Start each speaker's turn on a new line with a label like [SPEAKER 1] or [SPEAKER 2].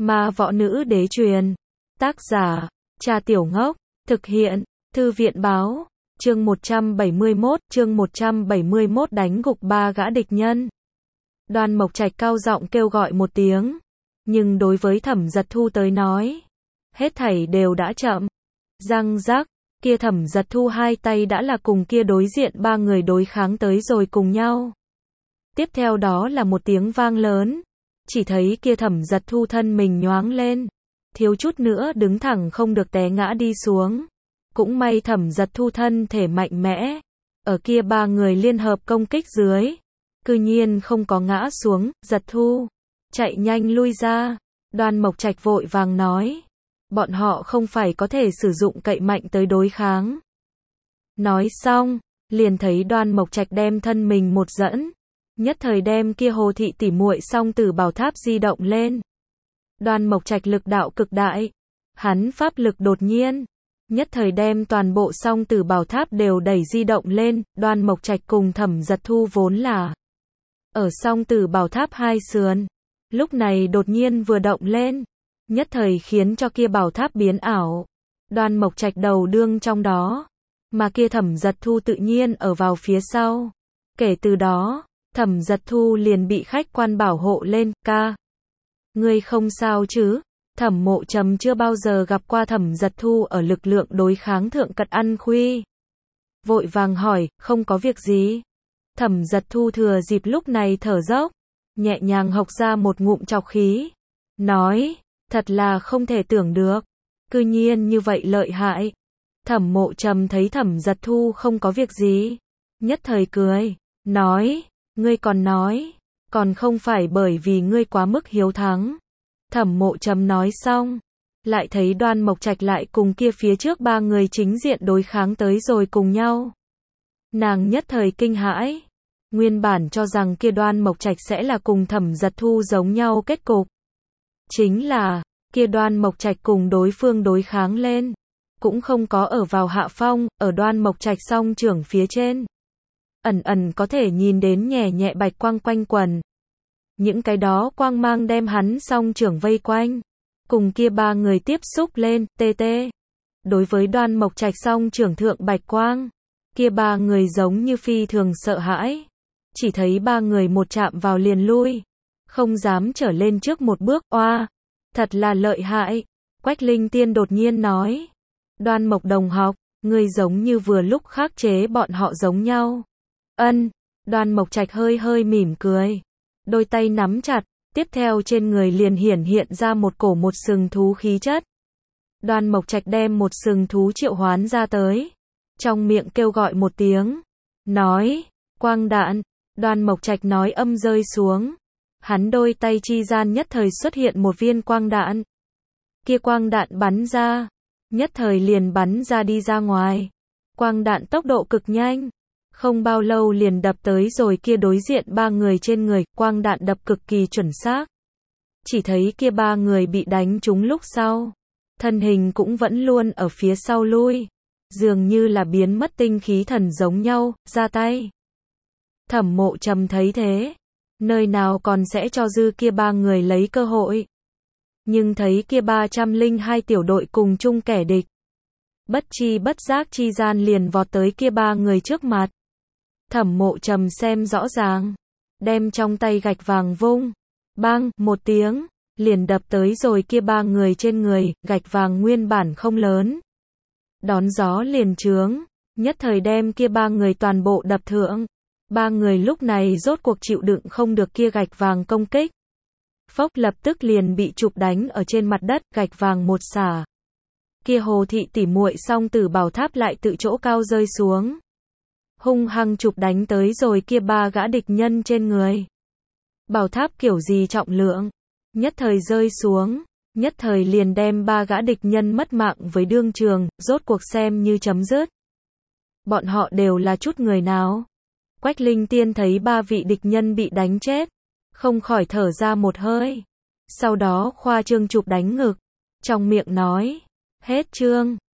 [SPEAKER 1] Ma võ nữ đế truyền. Tác giả, Trà Tiểu Ngốc. Thực hiện, Thư viện báo. Chương 171 đánh gục ba gã địch nhân. Đoan Mộc Trạch cao giọng kêu gọi một tiếng. Nhưng đối với Thẩm Giật Thu tới nói, hết thảy đều đã chậm. Răng rắc, kia Thẩm Giật Thu hai tay đã là cùng kia đối diện ba người đối kháng tới rồi cùng nhau. Tiếp theo đó là một tiếng vang lớn. Chỉ thấy kia Thẩm Giật Thu thân mình nhoáng lên. Thiếu chút nữa đứng thẳng không được té ngã đi xuống. Cũng may Thẩm Giật Thu thân thể mạnh mẽ. Ở kia ba người liên hợp công kích dưới. Cư nhiên không có ngã xuống. Giật Thu, chạy nhanh lui ra. Đoan Mộc Trạch vội vàng nói. Bọn họ không phải có thể sử dụng cậy mạnh tới đối kháng. Nói xong, liền thấy Đoan Mộc Trạch đem thân mình một dẫn. Nhất thời đem kia Hồ thị tỉ muội song tử bảo tháp di động lên. Đoan Mộc Trạch lực đạo cực đại. Hắn pháp lực đột nhiên. Nhất thời đem toàn bộ song tử bảo tháp đều đẩy di động lên. Đoan Mộc Trạch cùng Thẩm Giật Thu vốn là ở song tử bảo tháp hai sườn. Lúc này đột nhiên vừa động lên. Nhất thời khiến cho kia bảo tháp biến ảo. Đoan Mộc Trạch đầu đương trong đó. Mà kia Thẩm Giật Thu tự nhiên ở vào phía sau. Kể từ đó, Thẩm Giật Thu liền bị khách quan bảo hộ lên. Ca, ngươi không sao chứ? Thẩm Mộ Trầm chưa bao giờ gặp qua Thẩm Giật Thu ở lực lượng đối kháng thượng cật ăn khuy. Vội vàng hỏi, không có việc gì. Thẩm Giật Thu thừa dịp lúc này thở dốc, nhẹ nhàng hộc ra một ngụm trọc khí. Nói, thật là không thể tưởng được. Cư nhiên như vậy lợi hại. Thẩm Mộ Trầm thấy Thẩm Giật Thu không có việc gì. Nhất thời cười, nói, ngươi còn nói, còn không phải bởi vì ngươi quá mức hiếu thắng. Thẩm Mộ Trầm nói xong, lại thấy Đoan Mộc Trạch lại cùng kia phía trước ba người chính diện đối kháng tới rồi cùng nhau. Nàng nhất thời kinh hãi, nguyên bản cho rằng kia Đoan Mộc Trạch sẽ là cùng Thẩm Giật Thu giống nhau kết cục. Chính là, kia Đoan Mộc Trạch cùng đối phương đối kháng lên, cũng không có ở vào hạ phong, ở Đoan Mộc Trạch song trưởng phía trên. Ẩn ẩn có thể nhìn đến nhẹ nhẹ bạch quang quanh quần. Những cái đó quang mang đem hắn song trưởng vây quanh. Cùng kia ba người tiếp xúc lên, TT. Đối với Đoan Mộc Trạch song trưởng thượng bạch quang, kia ba người giống như phi thường sợ hãi. Chỉ thấy ba người một chạm vào liền lui. Không dám trở lên trước một bước, oa. Thật là lợi hại. Quách Linh Tiên đột nhiên nói. Đoan Mộc đồng học, ngươi giống như vừa lúc khắc chế bọn họ giống nhau. Ân, Đoan Mộc Trạch hơi hơi mỉm cười. Đôi tay nắm chặt, tiếp theo trên người liền hiện ra một cổ một sừng thú khí chất. Đoan Mộc Trạch đem một sừng thú triệu hoán ra tới. Trong miệng kêu gọi một tiếng. Nói, quang đạn. Đoan Mộc Trạch nói âm rơi xuống. Hắn đôi tay chi gian nhất thời xuất hiện một viên quang đạn. Kia quang đạn bắn ra. Nhất thời liền bắn ra đi ra ngoài. Quang đạn tốc độ cực nhanh. Không bao lâu liền đập tới rồi kia đối diện ba người trên người, quang đạn đập cực kỳ chuẩn xác. Chỉ thấy kia ba người bị đánh trúng lúc sau. Thân hình cũng vẫn luôn ở phía sau lui. Dường như là biến mất tinh khí thần giống nhau, ra tay. Thẩm Mộ Trầm thấy thế. Nơi nào còn sẽ cho dư kia ba người lấy cơ hội. Nhưng thấy kia 302 tiểu đội cùng chung kẻ địch. Bất chi bất giác chi gian liền vọt tới kia ba người trước mặt. Thẩm Mộ Trầm xem rõ ràng. Đem trong tay gạch vàng vung. Bang, một tiếng. Liền đập tới rồi kia ba người trên người. Gạch vàng nguyên bản không lớn. Đón gió liền trướng. Nhất thời đem kia ba người toàn bộ đập thượng. Ba người lúc này rốt cuộc chịu đựng không được kia gạch vàng công kích. Phốc lập tức liền bị chụp đánh ở trên mặt đất. Gạch vàng một xả. Kia Hồ thị tỉ muội song tử bảo tháp lại tự chỗ cao rơi xuống. Hung hăng chụp đánh tới rồi kia ba gã địch nhân trên người. Bảo tháp kiểu gì trọng lượng. Nhất thời rơi xuống. Nhất thời liền đem ba gã địch nhân mất mạng với đương trường. Rốt cuộc xem như chấm dứt. Bọn họ đều là chút người nào? Quách Linh Tiên thấy ba vị địch nhân bị đánh chết. Không khỏi thở ra một hơi. Sau đó khoa trương chụp đánh ngực. Trong miệng nói. Hết chương.